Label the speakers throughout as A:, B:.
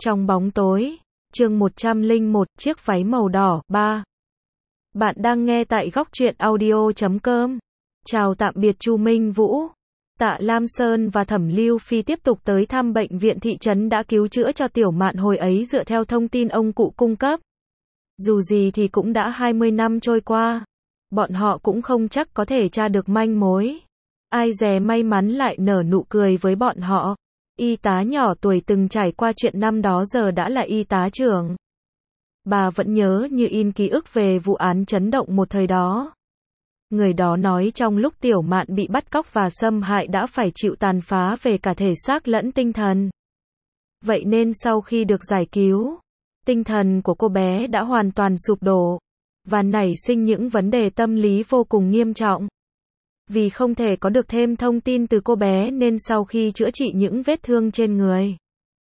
A: Trong bóng tối, chương 101, chiếc váy màu đỏ, 3. Bạn đang nghe tại góc truyện audio.com. Chào tạm biệt Chu Minh Vũ. Tạ Lam Sơn và Thẩm Lưu Phi tiếp tục tới thăm bệnh viện thị trấn đã cứu chữa cho Tiểu Mạn hồi ấy dựa theo thông tin ông cụ cung cấp. Dù gì thì cũng đã 20 năm trôi qua. Bọn họ cũng không chắc có thể tra được manh mối. Ai dè may mắn lại nở nụ cười với bọn họ. Y tá nhỏ tuổi từng trải qua chuyện năm đó giờ đã là y tá trưởng. Bà vẫn nhớ như in ký ức về vụ án chấn động một thời đó. Người đó nói trong lúc Tiểu Mạn bị bắt cóc và xâm hại đã phải chịu tàn phá về cả thể xác lẫn tinh thần. Vậy nên sau khi được giải cứu, tinh thần của cô bé đã hoàn toàn sụp đổ và nảy sinh những vấn đề tâm lý vô cùng nghiêm trọng. Vì không thể có được thêm thông tin từ cô bé nên sau khi chữa trị những vết thương trên người,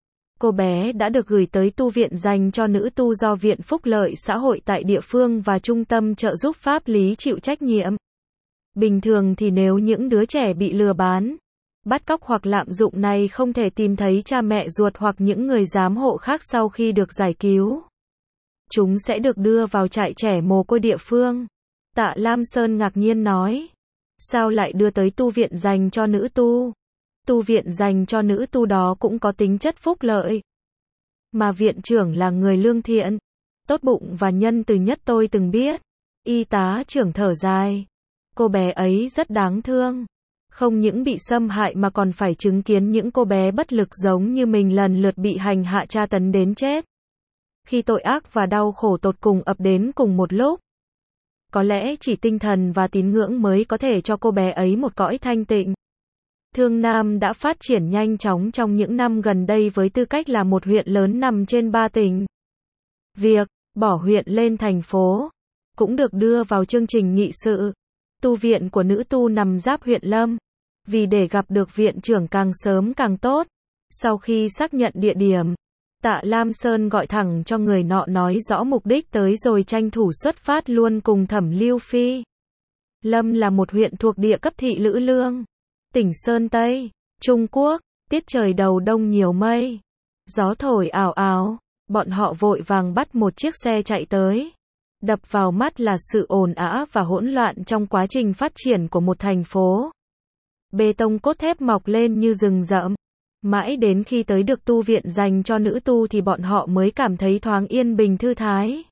A: cô bé đã được gửi tới tu viện dành cho nữ tu do Viện Phúc Lợi Xã hội tại địa phương và Trung tâm trợ giúp pháp lý chịu trách nhiệm. Bình thường thì nếu những đứa trẻ bị lừa bán, bắt cóc hoặc lạm dụng này không thể tìm thấy cha mẹ ruột hoặc những người giám hộ khác sau khi được giải cứu, chúng sẽ được đưa vào trại trẻ mồ côi địa phương. Tạ Lam Sơn ngạc nhiên nói. Sao lại đưa tới tu viện dành cho nữ tu? Tu viện dành cho nữ tu đó cũng có tính chất phúc lợi. Mà viện trưởng là người lương thiện, tốt bụng và nhân từ nhất tôi từng biết. Y tá trưởng thở dài. Cô bé ấy rất đáng thương. Không những bị xâm hại mà còn phải chứng kiến những cô bé bất lực giống như mình lần lượt bị hành hạ tra tấn đến chết. Khi tội ác và đau khổ tột cùng ập đến cùng một lúc, có lẽ chỉ tinh thần và tín ngưỡng mới có thể cho cô bé ấy một cõi thanh tịnh. Thương Nam đã phát triển nhanh chóng trong những năm gần đây với tư cách là một huyện lớn nằm trên 3 tỉnh. Việc bỏ huyện lên thành phố cũng được đưa vào chương trình nghị sự. Tu viện của nữ tu nằm giáp huyện Lâm. Vì để gặp được viện trưởng càng sớm càng tốt. Sau khi xác nhận địa điểm, Tạ Lam Sơn gọi thẳng cho người nọ nói rõ mục đích tới rồi tranh thủ xuất phát luôn cùng Thẩm Lưu Phi. Lâm là một huyện thuộc địa cấp thị Lữ Lương, tỉnh Sơn Tây, Trung Quốc. Tiết trời đầu đông nhiều mây, gió thổi ảo ảo. Bọn họ vội vàng bắt một chiếc xe chạy tới. Đập vào mắt là sự ồn ào và hỗn loạn trong quá trình phát triển của một thành phố. Bê tông cốt thép mọc lên như rừng rậm. Mãi đến khi tới được tu viện dành cho nữ tu thì bọn họ mới cảm thấy thoáng yên bình thư thái.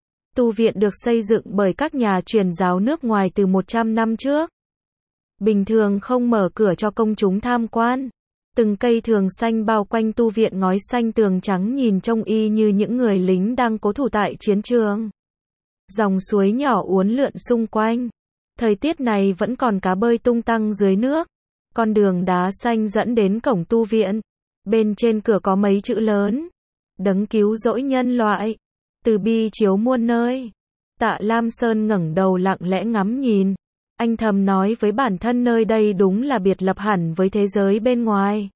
A: Tu viện được xây dựng bởi các nhà truyền giáo nước ngoài từ 100 năm trước. Bình thường không mở cửa cho công chúng tham quan. Từng cây thường xanh bao quanh tu viện ngói xanh tường trắng nhìn trông y như những người lính đang cố thủ tại chiến trường. Dòng suối nhỏ uốn lượn xung quanh. Thời tiết này vẫn còn cá bơi tung tăng dưới nước. Con đường đá xanh dẫn đến cổng tu viện. Bên trên cửa có mấy chữ lớn. Đấng cứu rỗi nhân loại. Từ bi chiếu muôn nơi. Tạ Lam Sơn ngẩng đầu lặng lẽ ngắm nhìn. Anh thầm nói với bản thân nơi đây đúng là biệt lập hẳn với thế giới bên ngoài.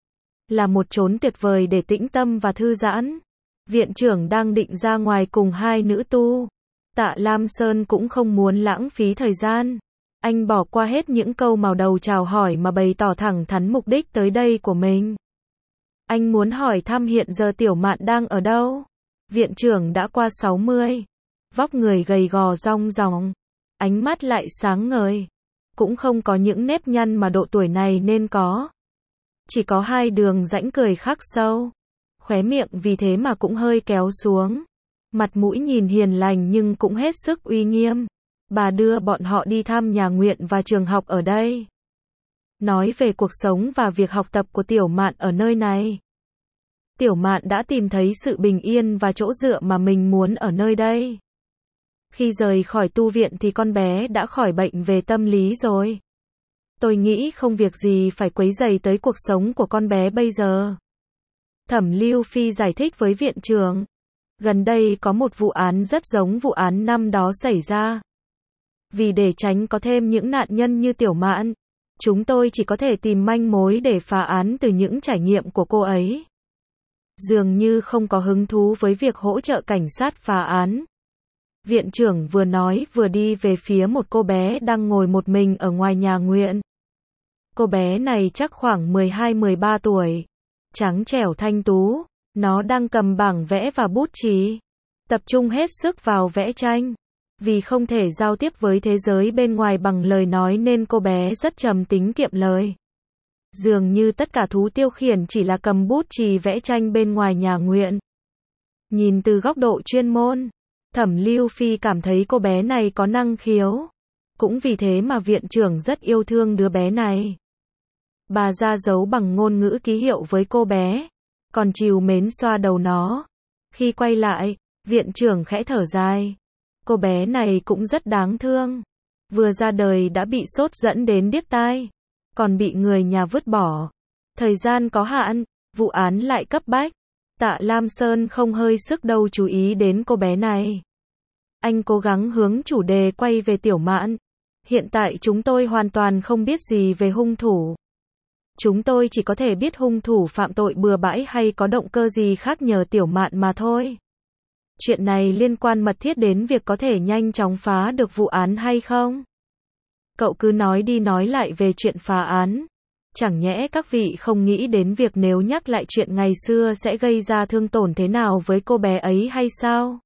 A: Là một chốn tuyệt vời để tĩnh tâm và thư giãn. Viện trưởng đang định ra ngoài cùng hai nữ tu. Tạ Lam Sơn cũng không muốn lãng phí thời gian. Anh bỏ qua hết những câu màu đầu chào hỏi mà bày tỏ thẳng thắn mục đích tới đây của mình. Anh muốn hỏi thăm hiện giờ Tiểu Mạn đang ở đâu? Viện trưởng đã qua 60. Vóc người gầy gò rong ròng. Ánh mắt lại sáng ngời. Cũng không có những nếp nhăn mà độ tuổi này nên có. Chỉ có hai đường rãnh cười khắc sâu. Khóe miệng vì thế mà cũng hơi kéo xuống. Mặt mũi nhìn hiền lành nhưng cũng hết sức uy nghiêm. Bà đưa bọn họ đi thăm nhà nguyện và trường học ở đây. Nói về cuộc sống và việc học tập của Tiểu Mạn ở nơi này. Tiểu Mạn đã tìm thấy sự bình yên và chỗ dựa mà mình muốn ở nơi đây. Khi rời khỏi tu viện thì con bé đã khỏi bệnh về tâm lý rồi. Tôi nghĩ không việc gì phải quấy rầy tới cuộc sống của con bé bây giờ. Thẩm Lưu Phi giải thích với viện trưởng. Gần đây có một vụ án rất giống vụ án năm đó xảy ra. Vì để tránh có thêm những nạn nhân như Tiểu Mạn, chúng tôi chỉ có thể tìm manh mối để phá án từ những trải nghiệm của cô ấy. Dường như không có hứng thú với việc hỗ trợ cảnh sát phá án. Viện trưởng vừa nói vừa đi về phía một cô bé đang ngồi một mình ở ngoài nhà nguyện. Cô bé này chắc khoảng 12-13 tuổi. Trắng trẻo thanh tú, Nó đang cầm bảng vẽ và bút chì, tập trung hết sức vào vẽ tranh. Vì không thể giao tiếp với thế giới bên ngoài bằng lời nói nên cô bé rất trầm tính kiệm lời. Dường như tất cả thú tiêu khiển chỉ là cầm bút chì vẽ tranh bên ngoài nhà nguyện. Nhìn từ góc độ chuyên môn, Thẩm Lưu Phi cảm thấy cô bé này có năng khiếu. Cũng vì thế mà viện trưởng rất yêu thương đứa bé này. Bà ra dấu bằng ngôn ngữ ký hiệu với cô bé, còn trìu mến xoa đầu nó. Khi quay lại, viện trưởng khẽ thở dài. Cô bé này cũng rất đáng thương. Vừa ra đời đã bị sốt dẫn đến điếc tai, còn bị người nhà vứt bỏ. Thời gian có hạn, vụ án lại cấp bách. Tạ Lam Sơn không hơi sức đâu chú ý đến cô bé này. Anh cố gắng hướng chủ đề quay về Tiểu Mạn. Hiện tại chúng tôi hoàn toàn không biết gì về hung thủ. Chúng tôi chỉ có thể biết hung thủ phạm tội bừa bãi hay có động cơ gì khác nhờ Tiểu Mạn mà thôi. Chuyện này liên quan mật thiết đến việc có thể nhanh chóng phá được vụ án hay không? Cậu cứ nói đi nói lại về chuyện phá án. Chẳng nhẽ các vị không nghĩ đến việc nếu nhắc lại chuyện ngày xưa sẽ gây ra thương tổn thế nào với cô bé ấy hay sao?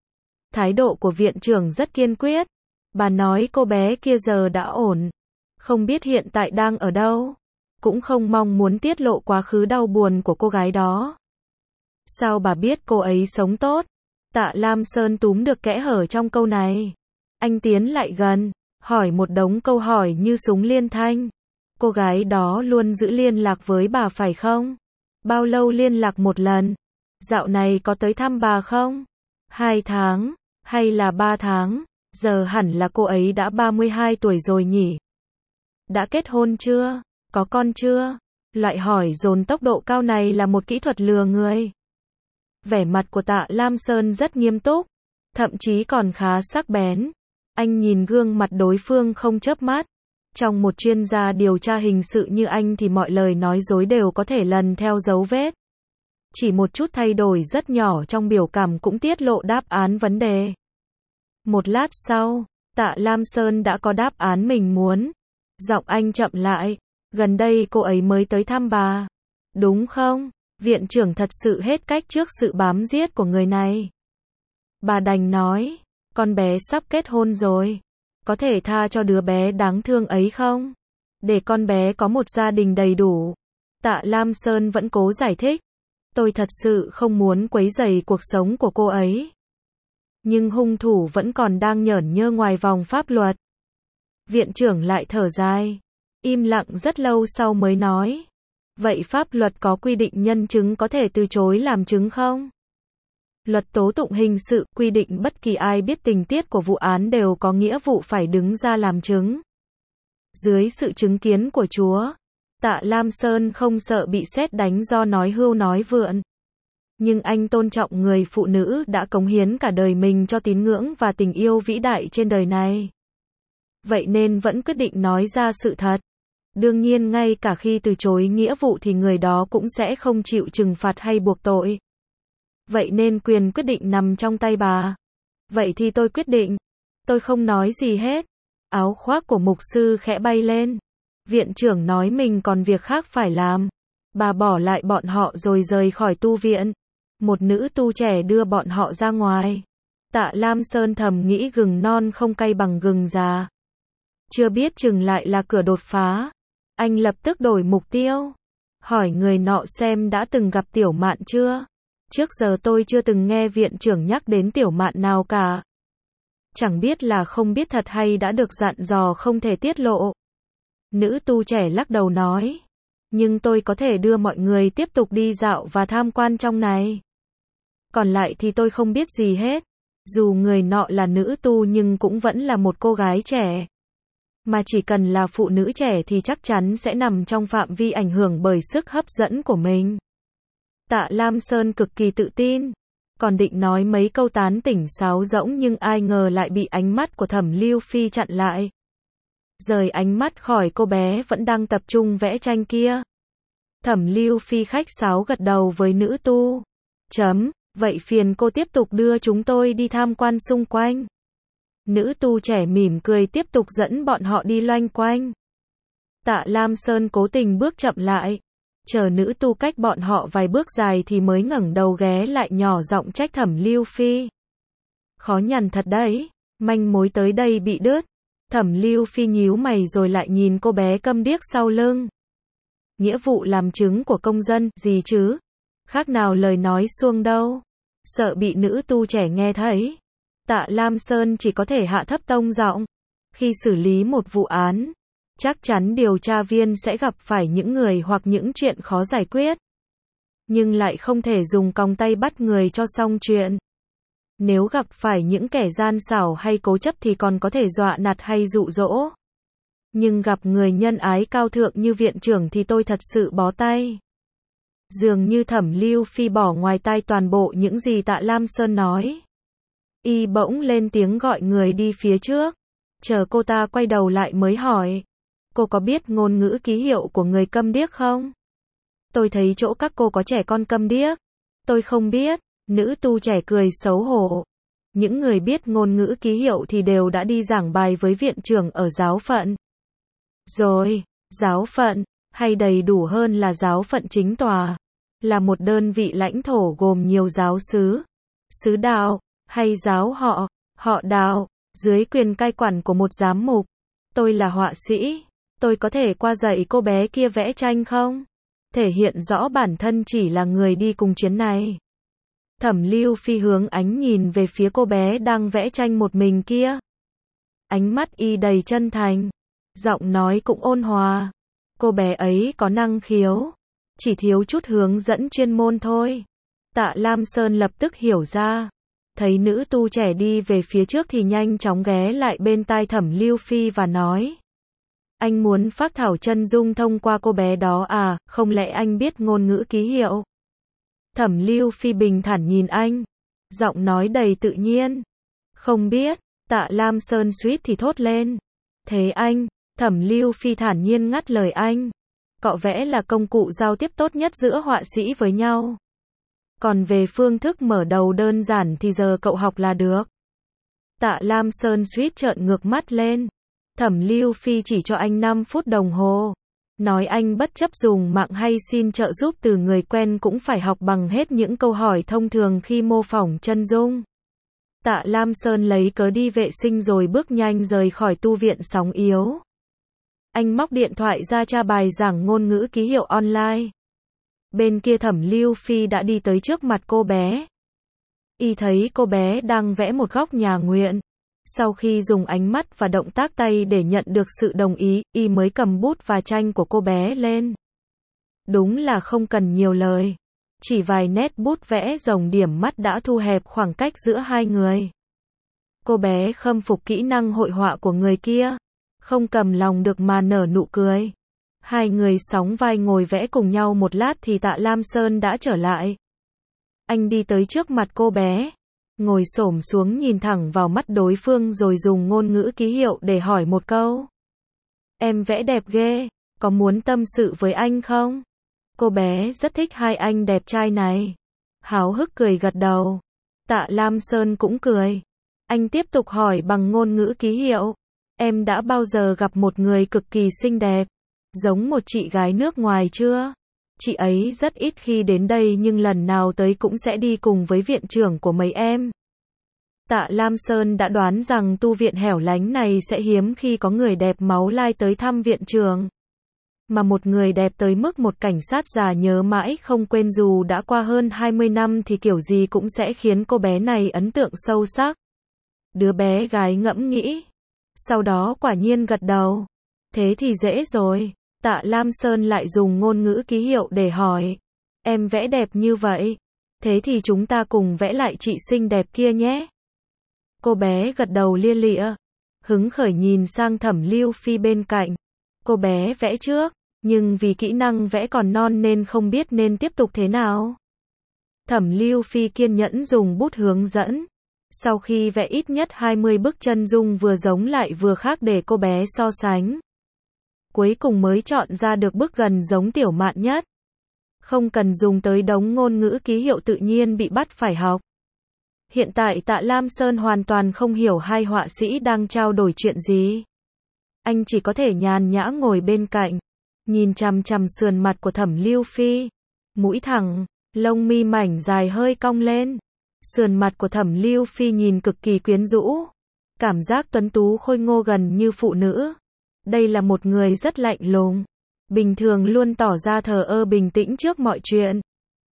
A: Thái độ của viện trưởng rất kiên quyết. Bà nói cô bé kia giờ đã ổn. Không biết hiện tại đang ở đâu. Cũng không mong muốn tiết lộ quá khứ đau buồn của cô gái đó. Sao bà biết cô ấy sống tốt? Tạ Lam Sơn túm được kẽ hở trong câu này. Anh tiến lại gần, hỏi một đống câu hỏi như súng liên thanh. Cô gái đó luôn giữ liên lạc với bà phải không? Bao lâu liên lạc một lần? Dạo này có tới thăm bà không? 2 tháng, hay là 3 tháng? Giờ hẳn là cô ấy đã 32 tuổi rồi nhỉ? Đã kết hôn chưa? Có con chưa? Loại hỏi dồn tốc độ cao này là một kỹ thuật lừa người. Vẻ mặt của Tạ Lam Sơn rất nghiêm túc, thậm chí còn khá sắc bén. Anh nhìn gương mặt đối phương không chớp mắt. Trong một chuyên gia điều tra hình sự như anh thì mọi lời nói dối đều có thể lần theo dấu vết. Chỉ một chút thay đổi rất nhỏ trong biểu cảm cũng tiết lộ đáp án vấn đề. Một lát sau, Tạ Lam Sơn đã có đáp án mình muốn. Giọng anh chậm lại. Gần đây cô ấy mới tới thăm bà. Đúng không? Viện trưởng thật sự hết cách trước sự bám giết của người này. Bà đành nói. Con bé sắp kết hôn rồi. Có thể tha cho đứa bé đáng thương ấy không? Để con bé có một gia đình đầy đủ. Tạ Lam Sơn vẫn cố giải thích. Tôi thật sự không muốn quấy rầy cuộc sống của cô ấy. Nhưng hung thủ vẫn còn đang nhởn nhơ ngoài vòng pháp luật. Viện trưởng lại thở dài. Im lặng rất lâu sau mới nói. Vậy pháp luật có quy định nhân chứng có thể từ chối làm chứng không? Luật tố tụng hình sự quy định bất kỳ ai biết tình tiết của vụ án đều có nghĩa vụ phải đứng ra làm chứng. Dưới sự chứng kiến của Chúa, Tạ Lam Sơn không sợ bị sét đánh do nói hưu nói vượn. Nhưng anh tôn trọng người phụ nữ đã cống hiến cả đời mình cho tín ngưỡng và tình yêu vĩ đại trên đời này. Vậy nên vẫn quyết định nói ra sự thật. Đương nhiên ngay cả khi từ chối nghĩa vụ thì người đó cũng sẽ không chịu trừng phạt hay buộc tội. Vậy nên quyền quyết định nằm trong tay bà. Vậy thì tôi quyết định. Tôi không nói gì hết. Áo khoác của mục sư khẽ bay lên. Viện trưởng nói mình còn việc khác phải làm. Bà bỏ lại bọn họ rồi rời khỏi tu viện. Một nữ tu trẻ đưa bọn họ ra ngoài. Tạ Lam Sơn thầm nghĩ gừng non không cay bằng gừng già. Chưa biết chừng lại là cửa đột phá. Anh lập tức đổi mục tiêu. Hỏi người nọ xem đã từng gặp Tiểu Mạn chưa? Trước giờ tôi chưa từng nghe viện trưởng nhắc đến Tiểu Mạn nào cả. Chẳng biết là không biết thật hay đã được dặn dò không thể tiết lộ. Nữ tu trẻ lắc đầu nói. Nhưng tôi có thể đưa mọi người tiếp tục đi dạo và tham quan trong này. Còn lại thì tôi không biết gì hết. Dù người nọ là nữ tu nhưng cũng vẫn là một cô gái trẻ. Mà chỉ cần là phụ nữ trẻ thì chắc chắn sẽ nằm trong phạm vi ảnh hưởng bởi sức hấp dẫn của mình. Tạ Lam Sơn cực kỳ tự tin. Còn định nói mấy câu tán tỉnh sáo rỗng nhưng ai ngờ lại bị ánh mắt của Thẩm Lưu Phi chặn lại. Rời ánh mắt khỏi cô bé vẫn đang tập trung vẽ tranh kia. Thẩm Lưu Phi khách sáo gật đầu với nữ tu. Vậy phiền cô tiếp tục đưa chúng tôi đi tham quan xung quanh. Nữ tu trẻ mỉm cười tiếp tục dẫn bọn họ đi loanh quanh. Tạ Lam Sơn cố tình bước chậm lại. Chờ nữ tu cách bọn họ vài bước dài thì mới ngẩng đầu ghé lại nhỏ giọng trách Thẩm Lưu Phi. Khó nhằn thật đấy, manh mối tới đây bị đứt. Thẩm Lưu Phi nhíu mày rồi lại nhìn cô bé câm điếc sau lưng. Nghĩa vụ làm chứng của công dân, gì chứ? Khác nào lời nói suông đâu. Sợ bị nữ tu trẻ nghe thấy. Tạ Lam Sơn chỉ có thể hạ thấp tông giọng. Khi xử lý một vụ án, chắc chắn điều tra viên sẽ gặp phải những người hoặc những chuyện khó giải quyết. Nhưng lại không thể dùng còng tay bắt người cho xong chuyện. Nếu gặp phải những kẻ gian xảo hay cố chấp thì còn có thể dọa nạt hay dụ dỗ. Nhưng gặp người nhân ái cao thượng như viện trưởng thì tôi thật sự bó tay. Dường như Thẩm Lưu Phi bỏ ngoài tai toàn bộ những gì Tạ Lam Sơn nói. Y bỗng lên tiếng gọi người đi phía trước. Chờ cô ta quay đầu lại mới hỏi. Cô có biết ngôn ngữ ký hiệu của người câm điếc không? Tôi thấy chỗ các cô có trẻ con câm điếc. Tôi không biết. Nữ tu trẻ cười xấu hổ. Những người biết ngôn ngữ ký hiệu thì đều đã đi giảng bài với viện trưởng ở giáo phận. Rồi, giáo phận, hay đầy đủ hơn là giáo phận chính tòa, là một đơn vị lãnh thổ gồm nhiều giáo xứ, xứ đạo, hay giáo họ, họ đạo, dưới quyền cai quản của một giám mục. Tôi là họa sĩ, tôi có thể qua dạy cô bé kia vẽ tranh không? Thể hiện rõ bản thân chỉ là người đi cùng chuyến này. Thẩm Lưu Phi hướng ánh nhìn về phía cô bé đang vẽ tranh một mình kia. Ánh mắt y đầy chân thành, giọng nói cũng ôn hòa. Cô bé ấy có năng khiếu, chỉ thiếu chút hướng dẫn chuyên môn thôi. Tạ Lam Sơn lập tức hiểu ra. Thấy nữ tu trẻ đi về phía trước thì nhanh chóng ghé lại bên tai Thẩm Lưu Phi và nói. Anh muốn phác thảo chân dung thông qua cô bé đó à, không lẽ anh biết ngôn ngữ ký hiệu? Thẩm Lưu Phi bình thản nhìn anh, giọng nói đầy tự nhiên. Không biết, Tạ Lam Sơn suýt thì thốt lên. Thế anh, Thẩm Lưu Phi thản nhiên ngắt lời anh. Cọ vẽ là công cụ giao tiếp tốt nhất giữa họa sĩ với nhau. Còn về phương thức mở đầu đơn giản thì giờ cậu học là được. Tạ Lam Sơn suýt trợn ngược mắt lên. Thẩm Lưu Phi chỉ cho anh 5 phút đồng hồ. Nói anh bất chấp dùng mạng hay xin trợ giúp từ người quen cũng phải học bằng hết những câu hỏi thông thường khi mô phỏng chân dung. Tạ Lam Sơn lấy cớ đi vệ sinh rồi bước nhanh rời khỏi tu viện sóng yếu. Anh móc điện thoại ra tra bài giảng ngôn ngữ ký hiệu online. Bên kia Thẩm Lưu Phi đã đi tới trước mặt cô bé. Y thấy cô bé đang vẽ một góc nhà nguyện. Sau khi dùng ánh mắt và động tác tay để nhận được sự đồng ý, y mới cầm bút và tranh của cô bé lên. Đúng là không cần nhiều lời. Chỉ vài nét bút vẽ rồng điểm mắt đã thu hẹp khoảng cách giữa hai người. Cô bé khâm phục kỹ năng hội họa của người kia. Không cầm lòng được mà nở nụ cười. Hai người sóng vai ngồi vẽ cùng nhau một lát thì Tạ Lam Sơn đã trở lại. Anh đi tới trước mặt cô bé. Ngồi xổm xuống nhìn thẳng vào mắt đối phương rồi dùng ngôn ngữ ký hiệu để hỏi một câu. Em vẽ đẹp ghê, có muốn tâm sự với anh không? Cô bé rất thích hai anh đẹp trai này. Háo hức cười gật đầu. Tạ Lam Sơn cũng cười. Anh tiếp tục hỏi bằng ngôn ngữ ký hiệu. Em đã bao giờ gặp một người cực kỳ xinh đẹp, giống một chị gái nước ngoài chưa? Chị ấy rất ít khi đến đây nhưng lần nào tới cũng sẽ đi cùng với viện trưởng của mấy em. Tạ Lam Sơn đã đoán rằng tu viện hẻo lánh này sẽ hiếm khi có người đẹp máu lai tới thăm viện trưởng. Mà một người đẹp tới mức một cảnh sát già nhớ mãi không quên dù đã qua hơn 20 năm thì kiểu gì cũng sẽ khiến cô bé này ấn tượng sâu sắc. Đứa bé gái ngẫm nghĩ. Sau đó quả nhiên gật đầu. Thế thì dễ rồi. Tạ Lam Sơn lại dùng ngôn ngữ ký hiệu để hỏi. Em vẽ đẹp như vậy. Thế thì chúng ta cùng vẽ lại chị xinh đẹp kia nhé. Cô bé gật đầu lia lịa. Hứng khởi nhìn sang Thẩm Lưu Phi bên cạnh. Cô bé vẽ trước, nhưng vì kỹ năng vẽ còn non nên không biết nên tiếp tục thế nào. Thẩm Lưu Phi kiên nhẫn dùng bút hướng dẫn. Sau khi vẽ ít nhất 20 bức chân dung vừa giống lại vừa khác để cô bé so sánh. Cuối cùng mới chọn ra được bức gần giống Tiểu Mạn nhất. Không cần dùng tới đống ngôn ngữ ký hiệu tự nhiên bị bắt phải học. Hiện tại Tạ Lam Sơn hoàn toàn không hiểu hai họa sĩ đang trao đổi chuyện gì. Anh chỉ có thể nhàn nhã ngồi bên cạnh, nhìn chằm chằm sườn mặt của Thẩm Lưu Phi. Mũi thẳng, lông mi mảnh dài hơi cong lên. Sườn mặt của Thẩm Lưu Phi nhìn cực kỳ quyến rũ. Cảm giác tuấn tú khôi ngô gần như phụ nữ. Đây là một người rất lạnh lùng. Bình thường luôn tỏ ra thờ ơ bình tĩnh trước mọi chuyện.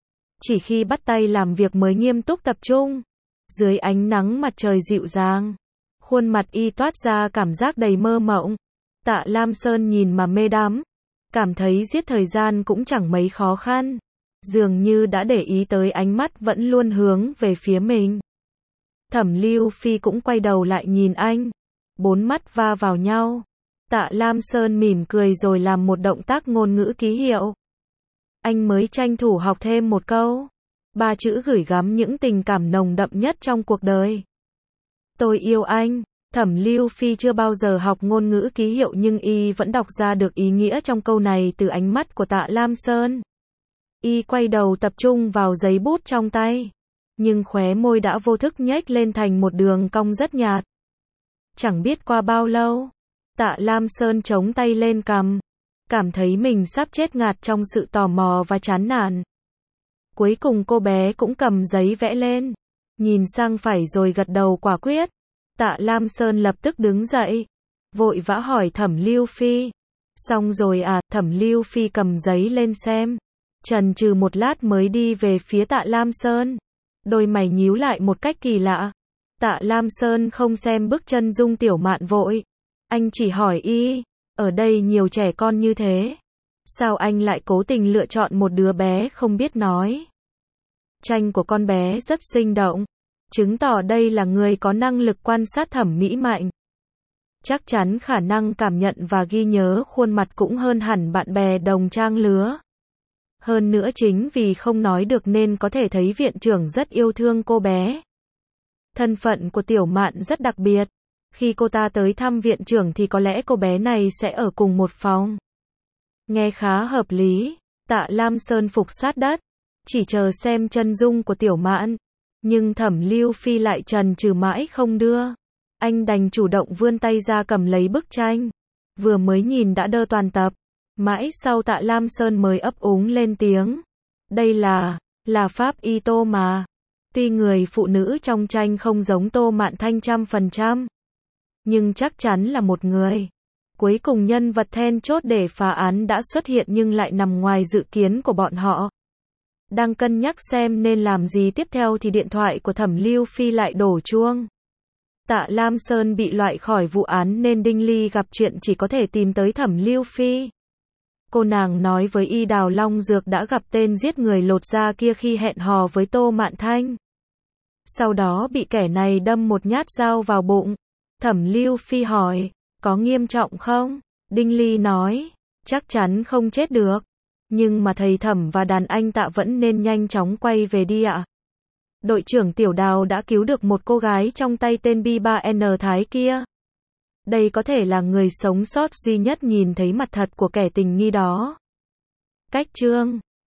A: Chỉ khi bắt tay làm việc mới nghiêm túc tập trung. Dưới ánh nắng mặt trời dịu dàng, khuôn mặt y toát ra cảm giác đầy mơ mộng. Tạ Lam Sơn nhìn mà mê đắm. Cảm thấy giết thời gian cũng chẳng mấy khó khăn. Dường như đã để ý tới ánh mắt vẫn luôn hướng về phía mình. Thẩm Lưu Phi cũng quay đầu lại nhìn anh. Bốn mắt va vào nhau. Tạ Lam Sơn mỉm cười rồi làm một động tác ngôn ngữ ký hiệu. Anh mới tranh thủ học thêm một câu. 3 chữ gửi gắm những tình cảm nồng đậm nhất trong cuộc đời. Tôi yêu anh. Thẩm Lưu Phi chưa bao giờ học ngôn ngữ ký hiệu nhưng y vẫn đọc ra được ý nghĩa trong câu này từ ánh mắt của Tạ Lam Sơn. Y quay đầu tập trung vào giấy bút trong tay. Nhưng khóe môi đã vô thức nhếch lên thành một đường cong rất nhạt. Chẳng biết qua bao lâu, Tạ Lam Sơn chống tay lên cằm. Cảm thấy mình sắp chết ngạt trong sự tò mò và chán nản. Cuối cùng cô bé cũng cầm giấy vẽ lên. Nhìn sang phải rồi gật đầu quả quyết. Tạ Lam Sơn lập tức đứng dậy. Vội vã hỏi Thẩm Lưu Phi. Xong rồi à? Thẩm Lưu Phi cầm giấy lên xem. Chần chừ một lát mới đi về phía Tạ Lam Sơn. Đôi mày nhíu lại một cách kỳ lạ. Tạ Lam Sơn không xem bức chân dung Tiểu Mạn vội. Anh chỉ hỏi y. Ở đây nhiều trẻ con như thế. Sao anh lại cố tình lựa chọn một đứa bé không biết nói? Tranh của con bé rất sinh động. Chứng tỏ đây là người có năng lực quan sát thẩm mỹ mạnh. Chắc chắn khả năng cảm nhận và ghi nhớ khuôn mặt cũng hơn hẳn bạn bè đồng trang lứa. Hơn nữa chính vì không nói được nên có thể thấy viện trưởng rất yêu thương cô bé. Thân phận của Tiểu Mạn rất đặc biệt. Khi cô ta tới thăm viện trưởng thì có lẽ cô bé này sẽ ở cùng một phòng. Nghe khá hợp lý. Tạ Lam Sơn phục sát đất. Chỉ chờ xem chân dung của Tiểu Mạn. Nhưng Thẩm Lưu Phi lại chần chừ mãi không đưa. Anh đành chủ động vươn tay ra cầm lấy bức tranh. Vừa mới nhìn đã đơ toàn tập. Mãi sau Tạ Lam Sơn mới ấp úng lên tiếng. Đây là pháp y Tô mà. Tuy người phụ nữ trong tranh không giống Tô Mạn Thanh 100%. Nhưng chắc chắn là một người. Cuối cùng nhân vật then chốt để phá án đã xuất hiện nhưng lại nằm ngoài dự kiến của bọn họ. Đang cân nhắc xem nên làm gì tiếp theo thì điện thoại của Thẩm Lưu Phi lại đổ chuông. Tạ Lam Sơn bị loại khỏi vụ án nên Đinh Ly gặp chuyện chỉ có thể tìm tới Thẩm Lưu Phi. Cô nàng nói với y Đào Long Dược đã gặp tên giết người lột da kia khi hẹn hò với Tô Mạn Thanh. Sau đó bị kẻ này đâm một nhát dao vào bụng. Thẩm Lưu Phi hỏi, có nghiêm trọng không? Đinh Ly nói, chắc chắn không chết được. Nhưng mà thầy Thẩm và đàn anh Tạ vẫn nên nhanh chóng quay về đi ạ. Đội trưởng Tiểu Đào đã cứu được một cô gái trong tay tên B3N Thái kia. Đây có thể là người sống sót duy nhất nhìn thấy mặt thật của kẻ tình nghi đó. Cách chương